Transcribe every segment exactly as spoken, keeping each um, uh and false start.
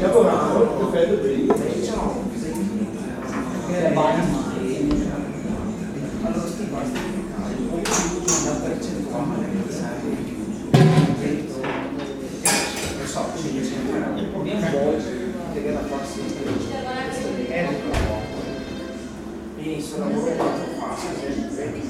lavorando per fare bene. Che bagno allora sti basti la percentuale non so, il problema è che la farsi è inizio lavoro molto facile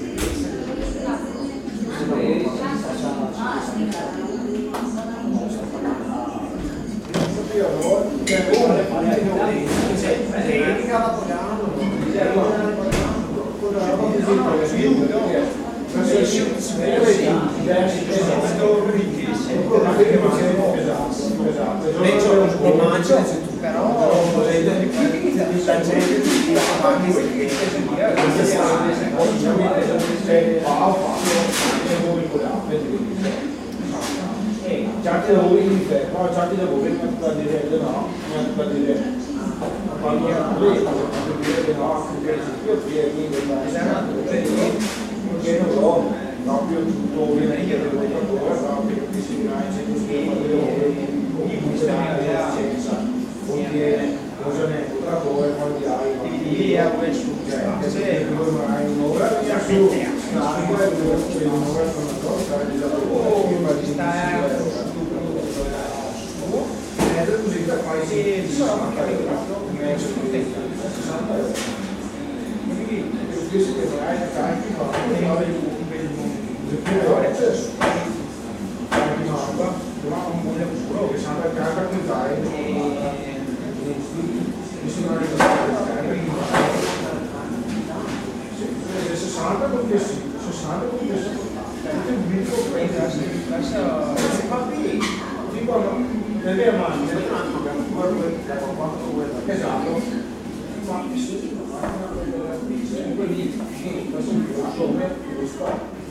già che lavori in te, però già che lavori non ti dire no, non ti dire quando lavori, non ti dire no, perché io pieni perché non so, proprio tutto viene io devo fare proprio che si rinasce così, contiene cose lavoro e poi hai l'idea quel successo se ormai un'ora mi ha più un'ora e un'ora con una cosa di lavoro ma ci sta ed è così da poi si sono magari come scontento sessanta euro quindi io si che hai tanti ma non hai per il mondo è accesso tanti ma ma un buon lavoro che sembra che anche con dai mi sono arrivato sessanta perché sì, sessanta perché sì perché il video lascia tipo no le mie mani esatto ma sì quelli che sono come